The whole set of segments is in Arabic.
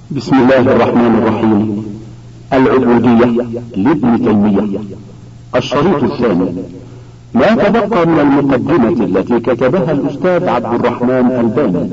بسم الله الرحمن الرحيم. العبودية لابن تيمية. الشريط الثاني. ما تبقى من المقدمة التي كتبها الأستاذ عبد الرحمن الباني.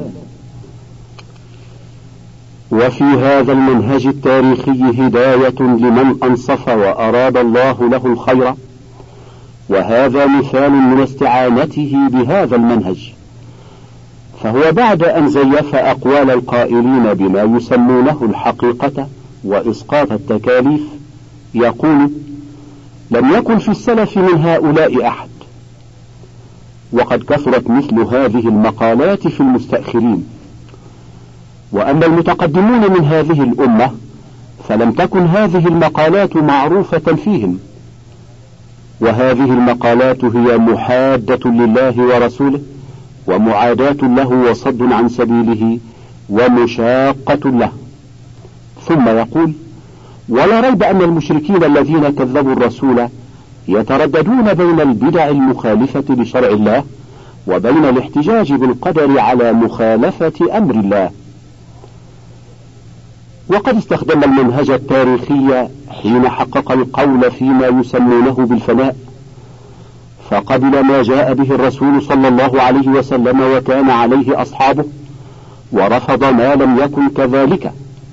وفي هذا المنهج التاريخي هداية لمن أنصف وأراد الله له الخير، وهذا مثال من استعانته بهذا المنهج، فهو بعد أن زيف أقوال القائلين بما يسمونه الحقيقة وإسقاط التكاليف يقول: لم يكن في السلف من هؤلاء أحد. وقد كثرت مثل هذه المقالات في المستأخرين، وأما المتقدمون من هذه الأمة فلم تكن هذه المقالات معروفة فيهم، وهذه المقالات هي محادة لله ورسوله، ومعاداة له، وصد عن سبيله، ومشاقة له. ثم يقول: ولا ريب أن المشركين الذين كذبوا الرسول يترددون بين البدع المخالفة لشرع الله وبين الاحتجاج بالقدر على مخالفة أمر الله. وقد استخدم المنهج التاريخي حين حقق القول فيما يسمونه بالفناء، فقبل ما جاء به الرسول صلى الله عليه وسلم وكان عليه أصحابه، ورفض ما لم يكن كذلك.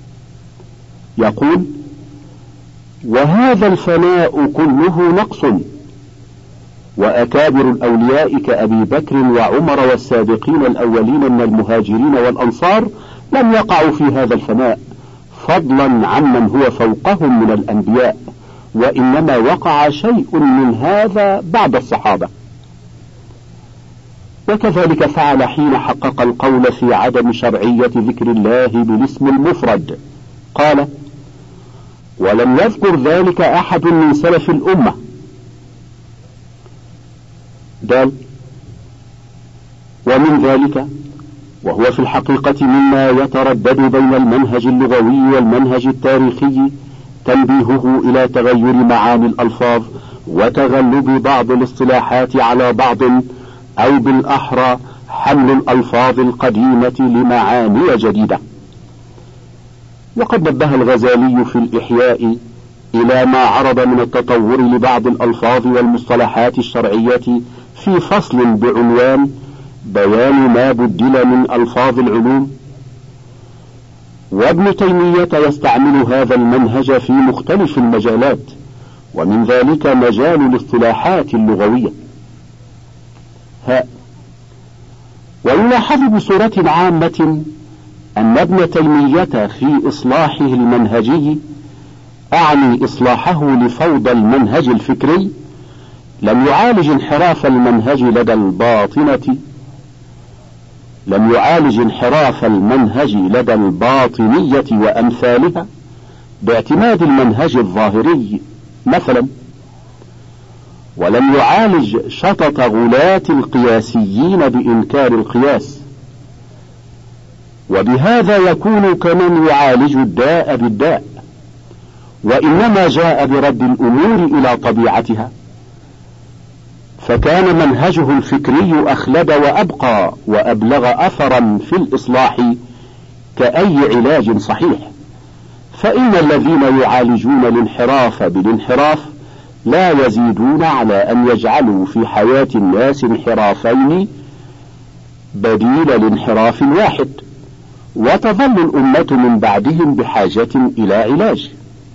يقول: وهذا الفناء كله نقص، وأكابر الأولياء كأبي بكر وعمر والسابقين الأولين من المهاجرين والأنصار لم يقعوا في هذا الفناء، فضلا عمن هو فوقهم من الأنبياء، وإنما وقع شيء من هذا بعد الصحابة. وكذلك فعل حين حقق القول في عدم شرعية ذكر الله بالاسم المفرد. قال: ولم يذكر ذلك أحد من سلف الأمة. دال: ومن ذلك، وهو في الحقيقة مما يتردد بين المنهج اللغوي والمنهج التاريخي، تنبيهه إلى تغير معاني الألفاظ وتغلب بعض الاصطلاحات على بعض، أو بالأحرى حمل الألفاظ القديمة لمعاني جديدة. وقد نبه الغزالي في الإحياء إلى ما عرض من التطور لبعض الألفاظ والمصطلحات الشرعية في فصل بعنوان بيان ما بدل من ألفاظ العلوم. وابن تيمية يستعمل هذا المنهج في مختلف المجالات، ومن ذلك مجال الاصطلاحات اللغوية. ويلاحظ بصورة عامة أن ابن تيمية في إصلاحه المنهجي، أعني إصلاحه لفوضى المنهج الفكري، لم يعالج انحراف المنهج لدى الباطنية وأمثالها باعتماد المنهج الظاهري مثلا، ولم يعالج شطط غلاة القياسيين بإنكار القياس، وبهذا يكون كمن يعالج الداء بالداء، وإنما جاء برد الأمور إلى طبيعتها، فكان منهجه الفكري أخلد وأبقى وأبلغ أثرا في الإصلاح كأي علاج صحيح. فإن الذين يعالجون الانحراف بالانحراف لا يزيدون على أن يجعلوا في حياة الناس انحرافين بديل الانحراف الواحد، وتظل الأمة من بعدهم بحاجة إلى علاج.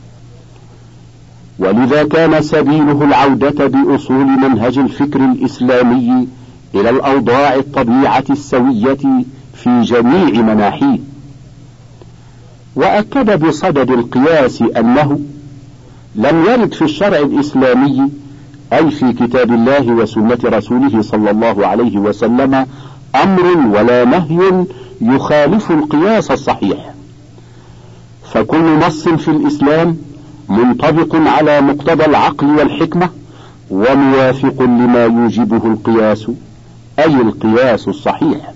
ولذا كان سبيله العودة بأصول منهج الفكر الإسلامي إلى الأوضاع الطبيعة السوية في جميع مناحيه. وأكد بصدد القياس أنه لم يرد في الشرع الإسلامي، أي في كتاب الله وسنة رسوله صلى الله عليه وسلم، أمر ولا نهي يخالف القياس الصحيح، فكل نص في الإسلام منطبق على مقتضى العقل والحكمة، وموافق لما يوجبه القياس، أي القياس الصحيح.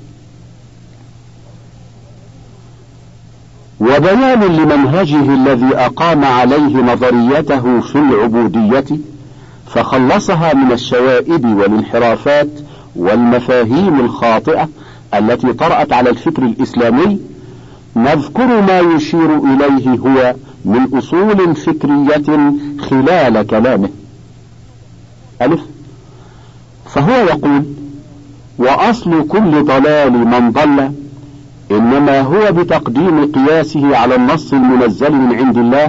وبيان لمنهجه الذي أقام عليه نظريته في العبودية، فخلصها من الشوائب والانحرافات والمفاهيم الخاطئة التي طرأت على الفكر الإسلامي، نذكر ما يشير إليه هو من أصول فكرية خلال كلامه. ألف، فهو يقول: وأصل كل ضلال من ضل إنما هو بتقديم قياسه على النص المنزل من عند الله،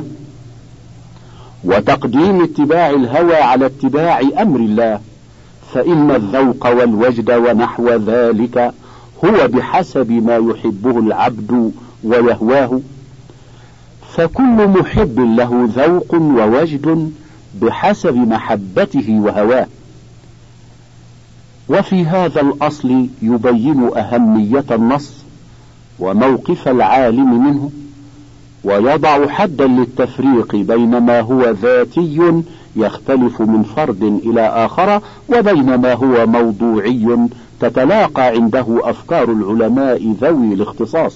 وتقديم اتباع الهوى على اتباع أمر الله، فإن الذوق والوجد ونحو ذلك هو بحسب ما يحبه العبد ويهواه، فكل محب له ذوق ووجد بحسب محبته وهواه. وفي هذا الأصل يبين أهمية النص وموقف العالم منه، ويضع حدا للتفريق بين ما هو ذاتي يختلف من فرد إلى آخر وبين ما هو موضوعي تتلاقى عنده أفكار العلماء ذوي الاختصاص.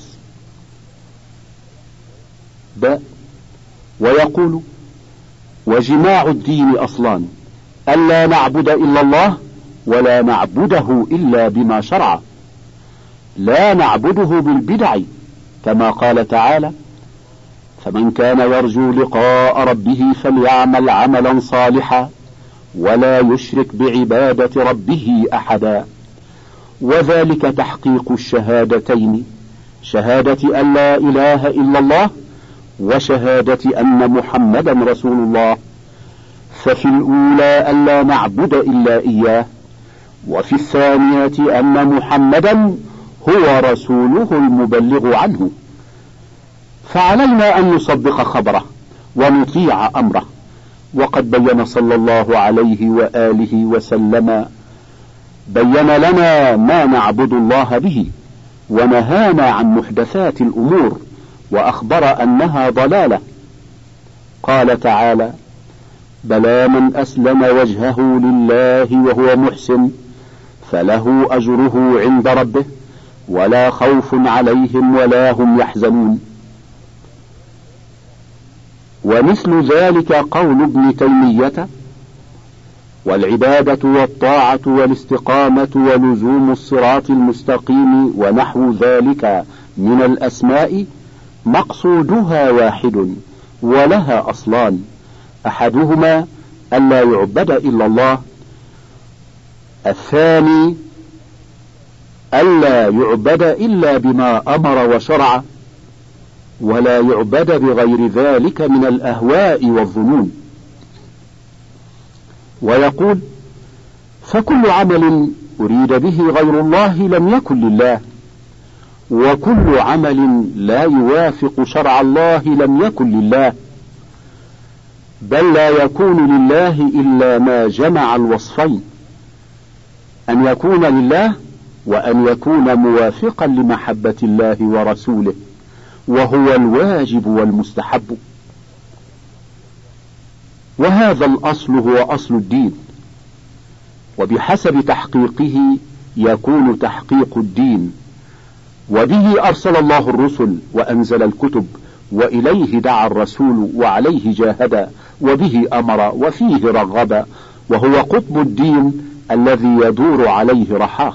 ويقول: وجماع الدين أصلان: ألا نعبد إلا الله ولا نعبده إلا بما شرع، لا نعبده بالبدع، كما قال تعالى: فمن كان يرجو لقاء ربه فليعمل عملا صالحا ولا يشرك بعبادة ربه أحدا. وذلك تحقيق الشهادتين، شهادة أن لا إله إلا الله وشهادة أن محمدا رسول الله. ففي الأولى ألا نعبد إلا إياه، وفي الثانية أن محمدا هو رسوله المبلغ عنه، فعلينا أن نصدق خبره ونطيع أمره. وقد بين صلى الله عليه وآله وسلم بين لنا ما نعبد الله به، ونهانا عن محدثات الأمور، وأخبر أنها ضلالة. قال تعالى: بلى من أسلم وجهه لله وهو محسن فله أجره عند ربه ولا خوف عليهم ولا هم يحزنون. ومثل ذلك قول ابن تيمية: والعبادة والطاعة والاستقامة ولزوم الصراط المستقيم ونحو ذلك من الأسماء مقصودها واحد ولها أصلان: أحدهما ألا يعبد إلا الله، الثاني ألا يعبد إلا بما أمر وشرع، ولا يعبد بغير ذلك من الأهواء والظنون. ويقول: فكل عمل أريد به غير الله لم يكن لله، وكل عمل لا يوافق شرع الله لم يكن لله، بل لا يكون لله إلا ما جمع الوصفين: أن يكون لله وأن يكون موافقا لمحبة الله ورسوله، وهو الواجب والمستحب. وهذا الأصل هو أصل الدين، وبحسب تحقيقه يكون تحقيق الدين، وبه أرسل الله الرسل وأنزل الكتب، وإليه دعا الرسول وعليه جاهد، وبه أمر وفيه رغب، وهو قطب الدين الذي يدور عليه رحاه.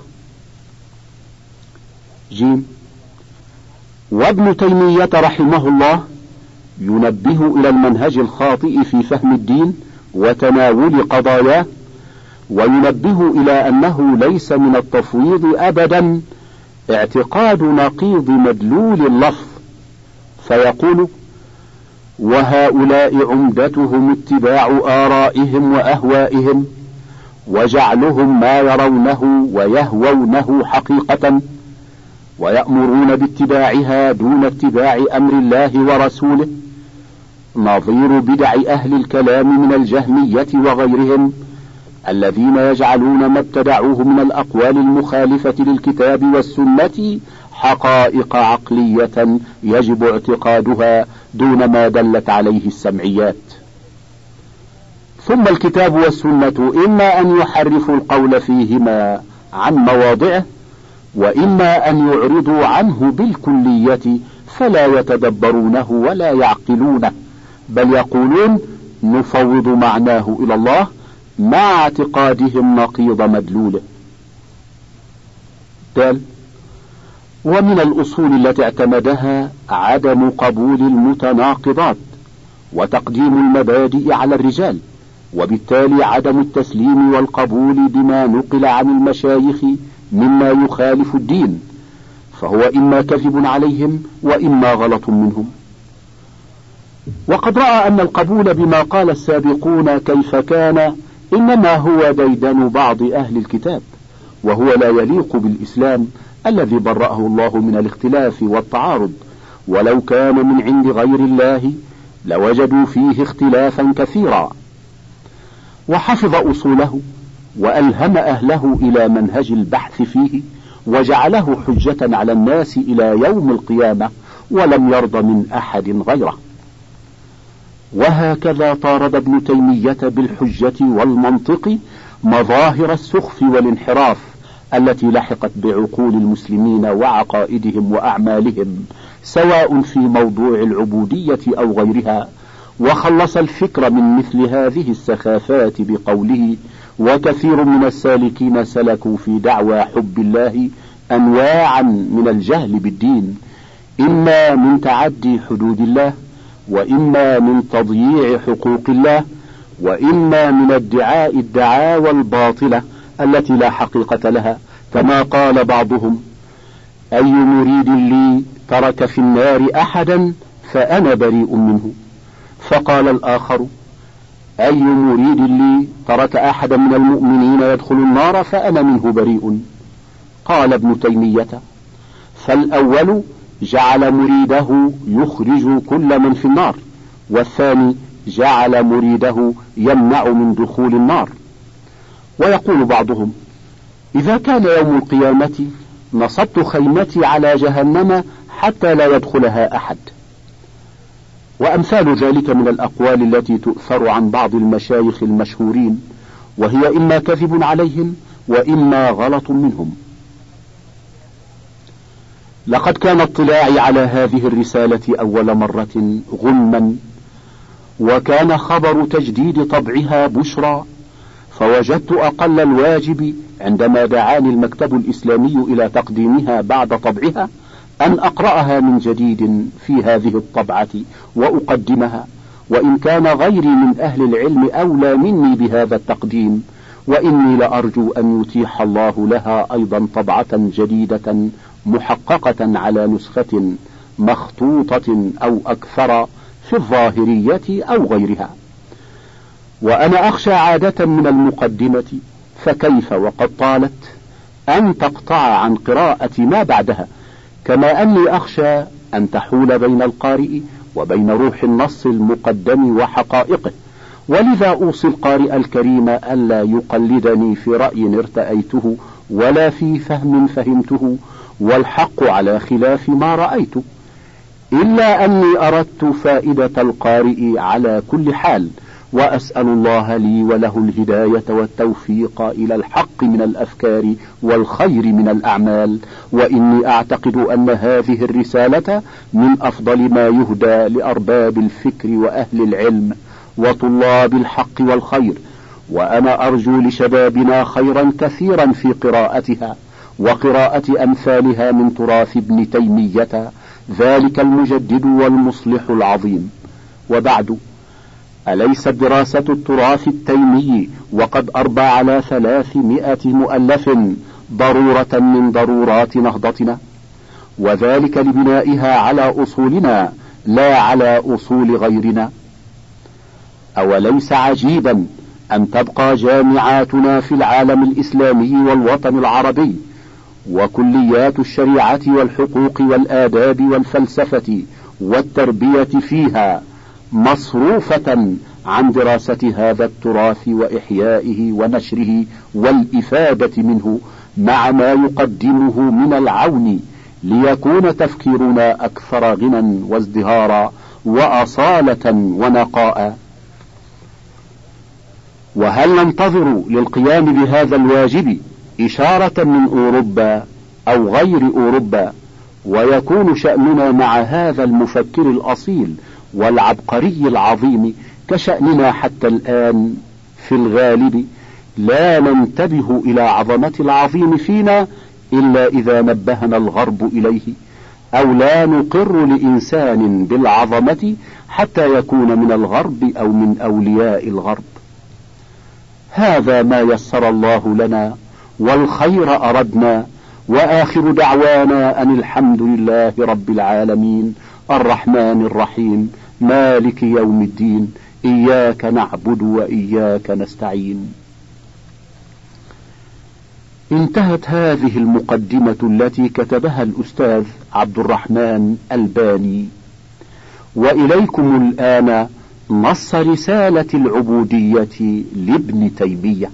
جيم. وابن تيمية رحمه الله ينبه إلى المنهج الخاطئ في فهم الدين وتناول قضاياه، وينبه إلى أنه ليس من التفويض أبدا اعتقاد نقيض مدلول اللفظ، فيقول: وهؤلاء عمدتهم اتباع آرائهم وأهوائهم وجعلهم ما يرونه ويهوونه حقيقة، ويأمرون باتباعها دون اتباع أمر الله ورسوله، نظير بدع أهل الكلام من الجهمية وغيرهم الذين يجعلون ما ابتدعوه من الأقوال المخالفة للكتاب والسنة حقائق عقلية يجب اعتقادها دون ما دلت عليه السمعيات. ثم الكتاب والسنة إما أن يحرفوا القول فيهما عن مواضعه، وإما أن يعرضوا عنه بالكلية فلا يتدبرونه ولا يعقلونه، بل يقولون نفوض معناه إلى الله مع اعتقادهم نقيض مدلوله. ومن الأصول التي اعتمدها عدم قبول المتناقضات وتقديم المبادئ على الرجال، وبالتالي عدم التسليم والقبول بما نقل عن المشايخ مما يخالف الدين، فهو إما كذب عليهم وإما غلط منهم. وقد رأى أن القبول بما قال السابقون كيف كان إنما هو ديدن بعض أهل الكتاب، وهو لا يليق بالإسلام الذي برأه الله من الاختلاف والتعارض، ولو كان من عند غير الله لوجدوا فيه اختلافا كثيرا. وحفظ أصوله وألهم أهله إلى منهج البحث فيه، وجعله حجة على الناس إلى يوم القيامة، ولم يرض من أحد غيره. وهكذا طارد ابن تيمية بالحجة والمنطق مظاهر السخف والانحراف التي لحقت بعقول المسلمين وعقائدهم وأعمالهم، سواء في موضوع العبودية أو غيرها، وخلص الفكر من مثل هذه السخافات بقوله: وكثير من السالكين سلكوا في دعوى حب الله أنواعا من الجهل بالدين، إما من تعدي حدود الله، وإما من تضييع حقوق الله، وإما من ادعاء الدعاوى الباطلة التي لا حقيقة لها، كما قال بعضهم: أي مريد لي ترك في النار أحدا فأنا بريء منه. فقال الآخر: أي مريد لي ترك أحدا من المؤمنين يدخل النار فأنا منه بريء. قال ابن تيمية: فالأول جعل مريده يخرج كل من في النار، والثاني جعل مريده يمنع من دخول النار. ويقول بعضهم: إذا كان يوم القيامة نصبت خيمتي على جهنم حتى لا يدخلها أحد. وأمثال ذلك من الأقوال التي تؤثر عن بعض المشايخ المشهورين، وهي إما كذب عليهم وإما غلط منهم. لقد كان اطلاعي على هذه الرسالة أول مرة غما، وكان خبر تجديد طبعها بشرى، فوجدت أقل الواجب عندما دعاني المكتب الإسلامي إلى تقديمها بعد طبعها أن أقرأها من جديد في هذه الطبعة وأقدمها، وإن كان غيري من أهل العلم أولى مني بهذا التقديم، وإني لأرجو أن يتيح الله لها أيضا طبعة جديدة محققة على نسخة مخطوطة أو أكثر في الظاهرية أو غيرها. وأنا أخشى عادة من المقدمة، فكيف وقد طالت، أن تقطع عن قراءة ما بعدها، كما أني أخشى أن تحول بين القارئ وبين روح النص المقدم وحقائقه، ولذا أوصي القارئ الكريم ألا يقلدني في رأي ارتأيته ولا في فهم فهمته، والحق على خلاف ما رأيت، إلا أني أردت فائدة القارئ على كل حال، وأسأل الله لي وله الهداية والتوفيق إلى الحق من الأفكار والخير من الأعمال. وإني أعتقد أن هذه الرسالة من أفضل ما يهدى لأرباب الفكر وأهل العلم وطلاب الحق والخير، وأنا أرجو لشبابنا خيرا كثيرا في قراءتها وقراءة أمثالها من تراث ابن تيمية ذلك المجدد والمصلح العظيم. وبعد، أليست دراسة التراث التيمي وقد أربى على 300 مؤلف ضرورة من ضرورات نهضتنا، وذلك لبنائها على أصولنا لا على أصول غيرنا؟ أوليس عجيبا أن تبقى جامعاتنا في العالم الإسلامي والوطن العربي وكليات الشريعة والحقوق والآداب والفلسفة والتربية فيها مصروفة عن دراسة هذا التراث وإحيائه ونشره والإفادة منه، مع ما يقدمه من العون ليكون تفكيرنا أكثر غنى وازدهارا وأصالة ونقاء؟ وهل ننتظر للقيام بهذا الواجب إشارة من أوروبا أو غير أوروبا، ويكون شأننا مع هذا المفكر الأصيل والعبقري العظيم كشأننا حتى الآن في الغالب لا ننتبه إلى عظمة العظيم فينا إلا إذا نبهنا الغرب إليه، أو لا نقر لإنسان بالعظمة حتى يكون من الغرب أو من أولياء الغرب. هذا ما يسر الله لنا والخير أردنا، وآخر دعوانا أن الحمد لله رب العالمين الرحمن الرحيم مالك يوم الدين، إياك نعبد وإياك نستعين. انتهت هذه المقدمة التي كتبها الأستاذ عبد الرحمن الباني، وإليكم الآن نص رسالة العبودية لابن تيمية.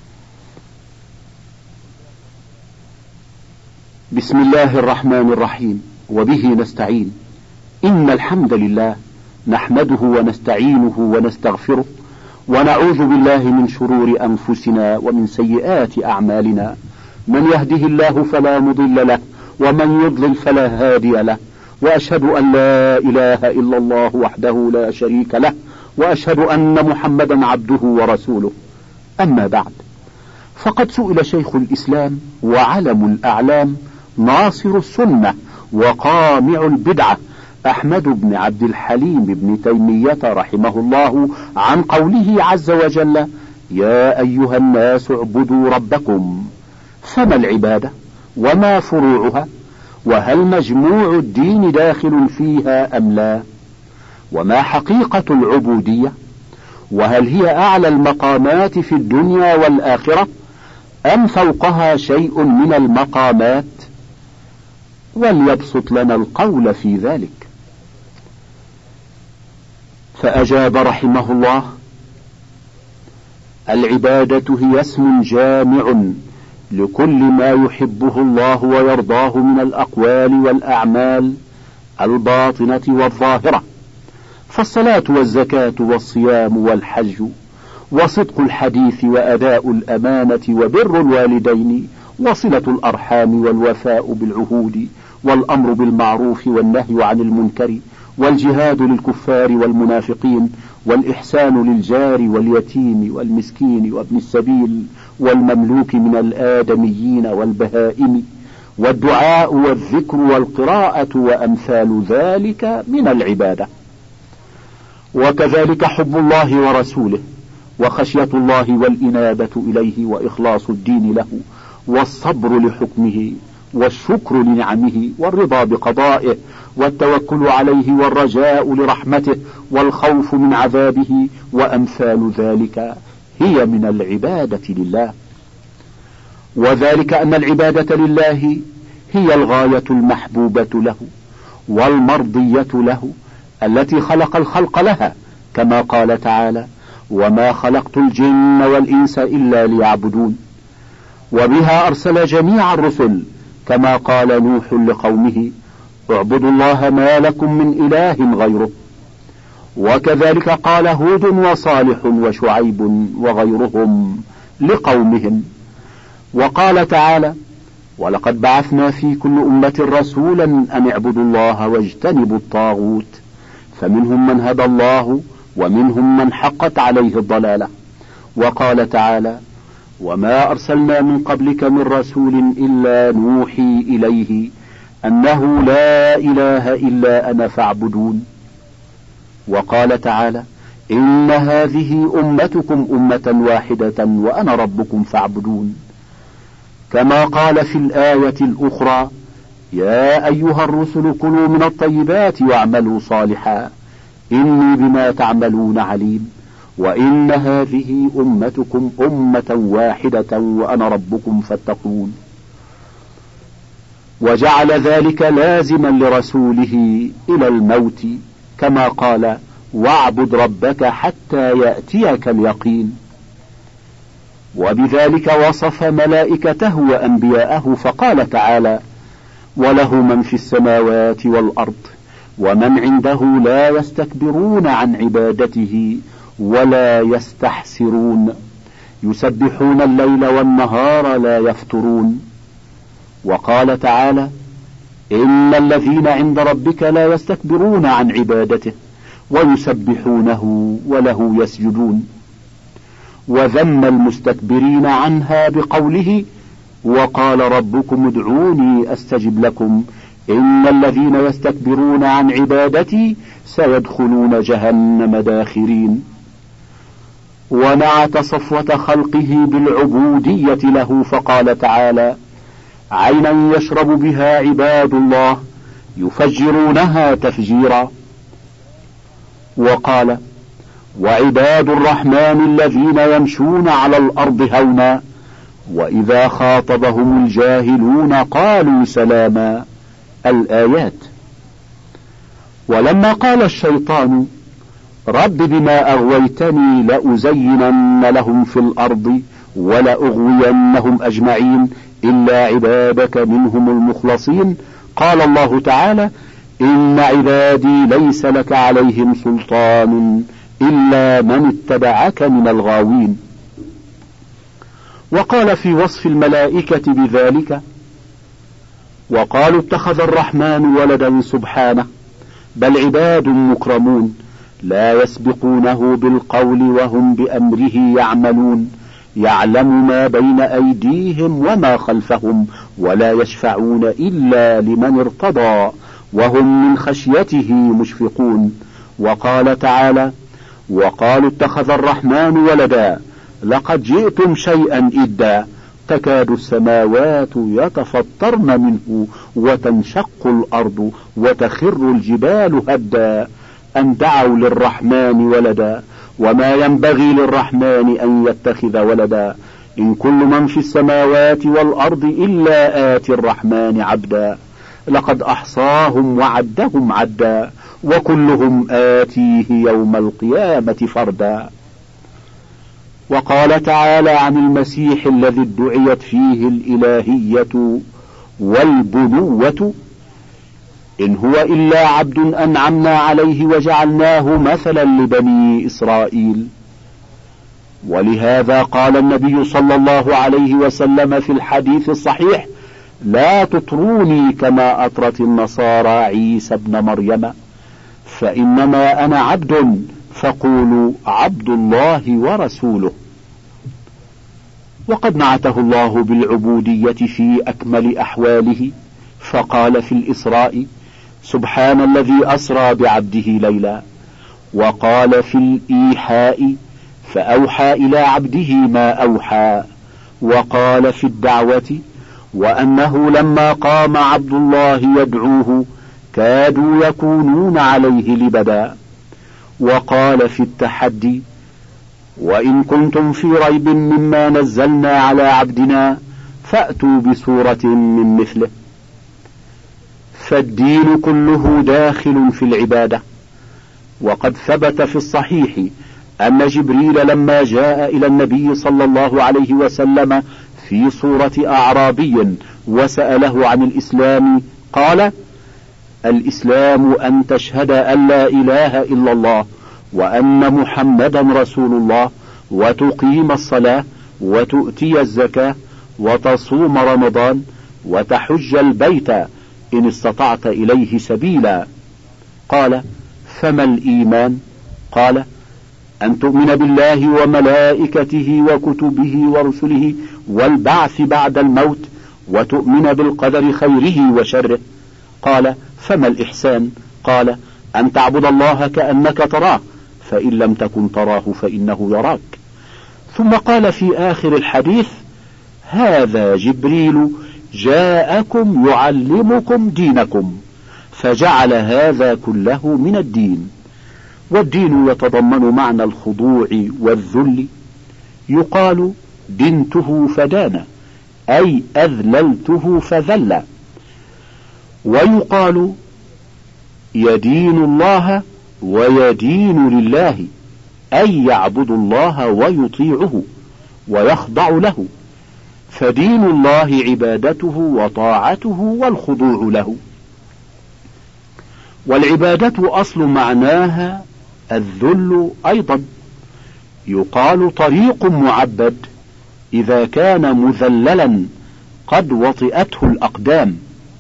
بسم الله الرحمن الرحيم، وبه نستعين. إن الحمد لله نحمده ونستعينه ونستغفره، ونعوذ بالله من شرور أنفسنا ومن سيئات أعمالنا، من يهده الله فلا مضل له، ومن يضلل فلا هادي له، وأشهد أن لا إله إلا الله وحده لا شريك له، وأشهد أن محمدا عبده ورسوله. أما بعد، فقد سئل شيخ الإسلام وعلم الأعلام ناصر السنة وقامع البدعة أحمد بن عبد الحليم بن تيمية رحمه الله عن قوله عز وجل: يا أيها الناس اعبدوا ربكم. فما العبادة وما فروعها؟ وهل مجموع الدين داخل فيها أم لا؟ وما حقيقة العبودية؟ وهل هي أعلى المقامات في الدنيا والآخرة أم فوقها شيء من المقامات؟ وليبسط لنا القول في ذلك. فأجاب رحمه الله: العبادة هي اسم جامع لكل ما يحبه الله ويرضاه من الأقوال والأعمال الباطنة والظاهرة، فالصلاة والزكاة والصيام والحج وصدق الحديث وأداء الأمانة وبر الوالدين وصلة الأرحام والوفاء بالعهود والأمر بالمعروف والنهي عن المنكر والجهاد للكفار والمنافقين والإحسان للجار واليتيم والمسكين وابن السبيل والمملوك من الآدميين والبهائم والدعاء والذكر والقراءة وأمثال ذلك من العبادة. وكذلك حب الله ورسوله وخشية الله والإنابة إليه وإخلاص الدين له والصبر لحكمه والشكر لنعمه والرضا بقضائه والتوكل عليه والرجاء لرحمته والخوف من عذابه وأمثال ذلك هي من العبادة لله. وذلك أن العبادة لله هي الغاية المحبوبة له والمرضية له التي خلق الخلق لها، كما قال تعالى: وما خلقت الجن والإنس إلا ليعبدون. وبها أرسل جميع الرسل، كما قال نوح لقومه: اعبدوا الله ما لكم من إله غيره. وكذلك قال هود وصالح وشعيب وغيرهم لقومهم. وقال تعالى: ولقد بعثنا في كل أمة رسولا أن اعبدوا الله واجتنبوا الطاغوت، فمنهم من هدى الله ومنهم من حقت عليه الضلالة. وقال تعالى: وما أرسلنا من قبلك من رسول إلا نوحي إليه أنه لا إله إلا أنا فاعبدون. وقال تعالى: إن هذه أمتكم أمة واحدة وأنا ربكم فاعبدون. كما قال في الآية الأخرى: يا أيها الرسل كلوا من الطيبات واعملوا صالحا إني بما تعملون عليم، وإن هذه أمتكم أمة واحدة وأنا ربكم فاتقون. وجعل ذلك لازما لرسوله إلى الموت، كما قال: واعبد ربك حتى يأتيك اليقين. وبذلك وصف ملائكته وأنبياءه، فقال تعالى: وله من في السماوات والأرض ومن عنده لا يستكبرون عن عبادته ولا يستحسرون يسبحون الليل والنهار لا يفترون. وقال تعالى: إن الذين عند ربك لا يستكبرون عن عبادته ويسبحونه وله يسجدون. وذم المستكبرين عنها بقوله: وقال ربكم ادعوني أستجب لكم إن الذين يستكبرون عن عبادتي سيدخلون جهنم داخرين. ونعت صفوة خلقه بالعبودية له فقال تعالى: عينا يشرب بها عباد الله يفجرونها تفجيرا. وقال: وعباد الرحمن الذين يمشون على الأرض هونا وإذا خاطبهم الجاهلون قالوا سلاما. الآيات. ولما قال الشيطان: رب بما أغويتني لأزينن لهم في الأرض ولأغوينهم أجمعين إلا عبادك منهم المخلصين، قال الله تعالى: إن عبادي ليس لك عليهم سلطان إلا من اتبعك من الغاوين. وقال في وصف الملائكة بذلك: وقالوا اتخذ الرحمن ولدا سبحانه بل عباد مكرمون لا يسبقونه بالقول وهم بأمره يعملون يعلم ما بين أيديهم وما خلفهم ولا يشفعون إلا لمن ارتضى وهم من خشيته مشفقون. وقال تعالى: وقالوا اتخذ الرحمن ولدا لقد جئتم شيئا إدا تكاد السماوات يتفطرن منه وتنشق الأرض وتخر الجبال هدا أن دعوا للرحمن ولدا وما ينبغي للرحمن أن يتخذ ولدا إن كل من في السماوات والأرض إلا آتي الرحمن عبدا لقد أحصاهم وعدهم عدا وكلهم آتيه يوم القيامة فردا. وقال تعالى عن المسيح الذي ادعيت فيه الإلهية والبنوة: إن هو إلا عبد أنعمنا عليه وجعلناه مثلا لبني إسرائيل. ولهذا قال النبي صلى الله عليه وسلم في الحديث الصحيح: لا تطروني كما أطرت النصارى عيسى ابن مريم فإنما أنا عبد فقولوا عبد الله ورسوله. وقد نعته الله بالعبودية في أكمل أحواله فقال في الإسراء: سبحان الذي أسرى بعبده ليلا. وقال في الإيحاء: فأوحى إلى عبده ما أوحى. وقال في الدعوة: وأنه لما قام عبد الله يدعوه كادوا يكونون عليه لبدا. وقال في التحدي: وإن كنتم في ريب مما نزلنا على عبدنا فأتوا بسورة من مثله. فالدين كله داخل في العبادة. وقد ثبت في الصحيح أن جبريل لما جاء إلى النبي صلى الله عليه وسلم في صورة أعرابي وسأله عن الإسلام قال: الإسلام أن تشهد أن لا إله إلا الله وأن محمدا رسول الله وتقيم الصلاة وتؤتي الزكاة وتصوم رمضان وتحج البيت إن استطعت إليه سبيلا. قال: فما الإيمان؟ قال: أن تؤمن بالله وملائكته وكتبه ورسله والبعث بعد الموت وتؤمن بالقدر خيره وشره. قال: فما الإحسان؟ قال: أن تعبد الله كأنك تراه فإن لم تكن تراه فإنه يراك. ثم قال في آخر الحديث: هذا جبريل جاءكم يعلمكم دينكم، فجعل هذا كله من الدين. والدين يتضمن معنى الخضوع والذل. يقال: دنته فدان، أي أذللته فذل. ويقال: يدين الله ويدين لله، أي يعبد الله ويطيعه ويخضع له. فدين الله عبادته وطاعته والخضوع له. والعبادة أصل معناها الذل أيضا. يقال: طريق معبد إذا كان مذللا قد وطئته الأقدام.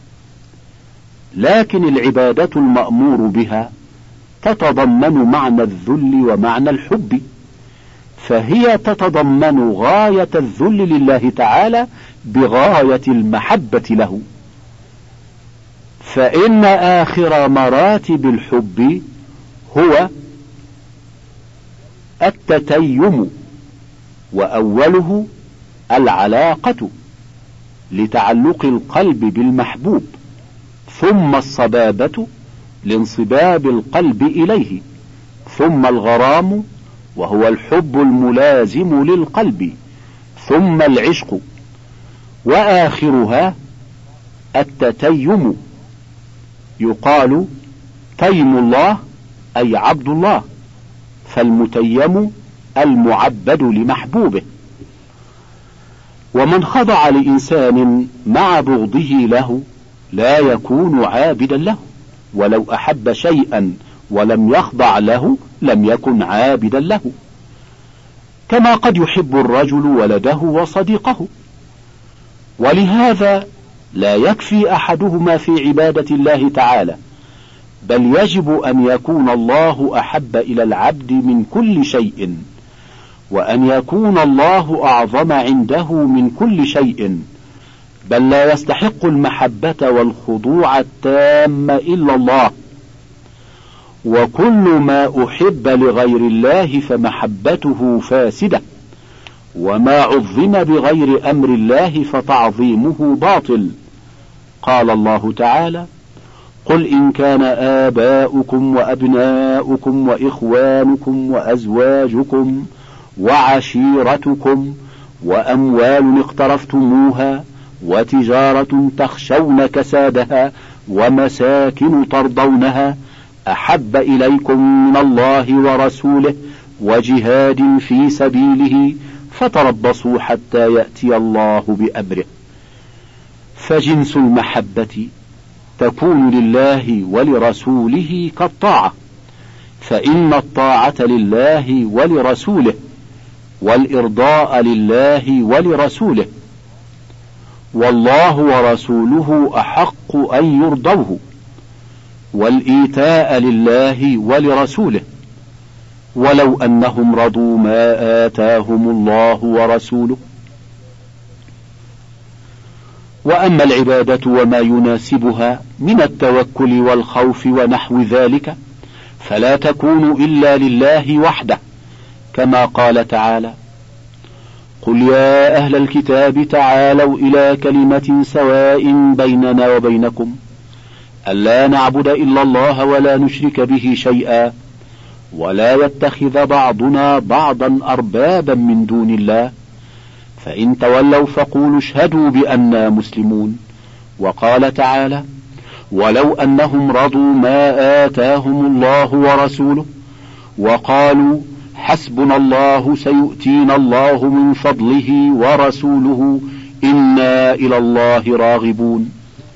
لكن العبادة المأمور بها تتضمن معنى الذل ومعنى الحب، فهي تتضمن غاية الذل لله تعالى بغاية المحبة له. فإن آخر مراتب الحب هو التتيم، وأوله العلاقة لتعلق القلب بالمحبوب، ثم الصبابة لانصباب القلب إليه، ثم الغرام وهو الحب الملازم للقلب، ثم العشق، وآخرها التتيم. يقال تيم الله أي عبد الله، فالمتيم المعبد لمحبوبه. ومن خضع لإنسان مع بغضه له لا يكون عابدا له، ولو أحب شيئا ولم يخضع له لم يكن عابدا له، كما قد يحب الرجل ولده وصديقه. ولهذا لا يكفي أحدهما في عبادة الله تعالى، بل يجب أن يكون الله أحب إلى العبد من كل شيء، وأن يكون الله أعظم عنده من كل شيء، بل لا يستحق المحبة والخضوع التام إلا الله. وكل ما أحب لغير الله فمحبته فاسدة، وما عظم بغير أمر الله فتعظيمه باطل. قال الله تعالى: قل إن كان آباؤكم وأبناؤكم وإخوانكم وأزواجكم وعشيرتكم وأموال اقترفتموها وتجارة تخشون كسادها ومساكن ترضونها أحب إليكم من الله ورسوله وجهاد في سبيله فتربصوا حتى يأتي الله بأمره. فجنس المحبة تكون لله ولرسوله كالطاعة، فإن الطاعة لله ولرسوله، والإرضاء لله ولرسوله، والله ورسوله أحق أن يرضوه، والإيتاء لله ولرسوله، ولو أنهم رضوا ما آتاهم الله ورسوله. وأما العبادة وما يناسبها من التوكل والخوف ونحو ذلك فلا تكون إلا لله وحده، كما قال تعالى: قل يا أهل الكتاب تعالوا إلى كلمة سواء بيننا وبينكم ألا نعبد إلا الله ولا نشرك به شيئا ولا يتخذ بعضنا بعضا أربابا من دون الله فإن تولوا فقولوا اشهدوا بأننا مسلمون. وقال تعالى: ولو أنهم رضوا ما آتاهم الله ورسوله وقالوا حسبنا الله سيؤتينا الله من فضله ورسوله إنا إلى الله راغبون.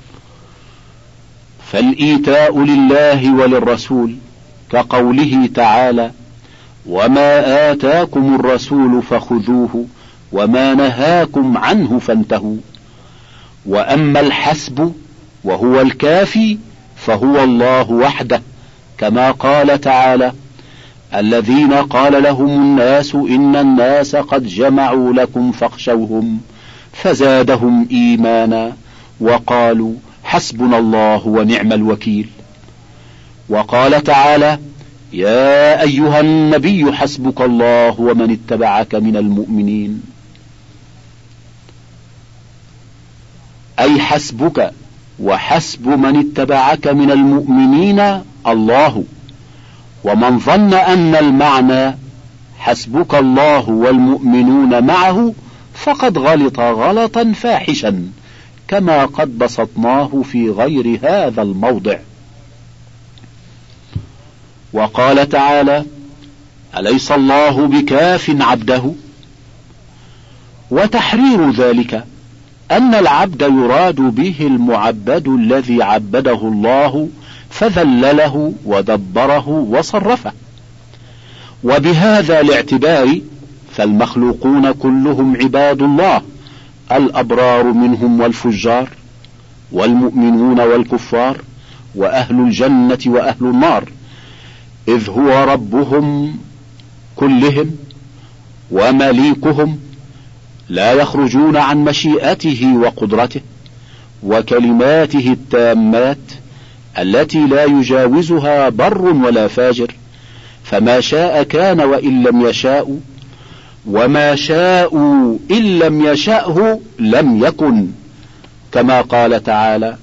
فالإيتاء لله وللرسول كقوله تعالى: وما آتاكم الرسول فخذوه وما نهاكم عنه فانتهوا. وأما الحسب وهو الكافي فهو الله وحده، كما قال تعالى: الذين قال لهم الناس إن الناس قد جمعوا لكم فاخشوهم فزادهم إيمانا وقالوا حسبنا الله ونعم الوكيل. وقال تعالى: يا أيها النبي حسبك الله ومن اتبعك من المؤمنين. أي حسبك وحسب من اتبعك من المؤمنين الله. ومن ظن أن المعنى حسبك الله والمؤمنون معه فقد غلط غلطا فاحشا، كما قد بسطناه في غير هذا الموضع. وقال تعالى: أليس الله بكاف عبده؟ وتحرير ذلك أن العبد يراد به المعبد الذي عبده الله فذلله ودبره وصرفه. وبهذا الاعتبار فالمخلوقون كلهم عباد الله، الأبرار منهم والفجار، والمؤمنون والكفار، وأهل الجنة وأهل النار، إذ هو ربهم كلهم ومليكهم لا يخرجون عن مشيئته وقدرته وكلماته التامات التي لا يجاوزها بر ولا فاجر، فما شاء كان وإن لم يشاء، وما شاءوا إن لم يشأه لم يكن، كما قال تعالى: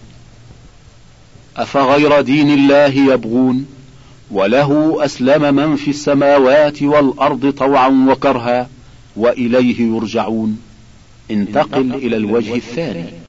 أفغير دين الله يبغون وله أسلم من في السماوات والأرض طوعا وكرها وإليه يرجعون. انتقل إلى الوجه الثاني.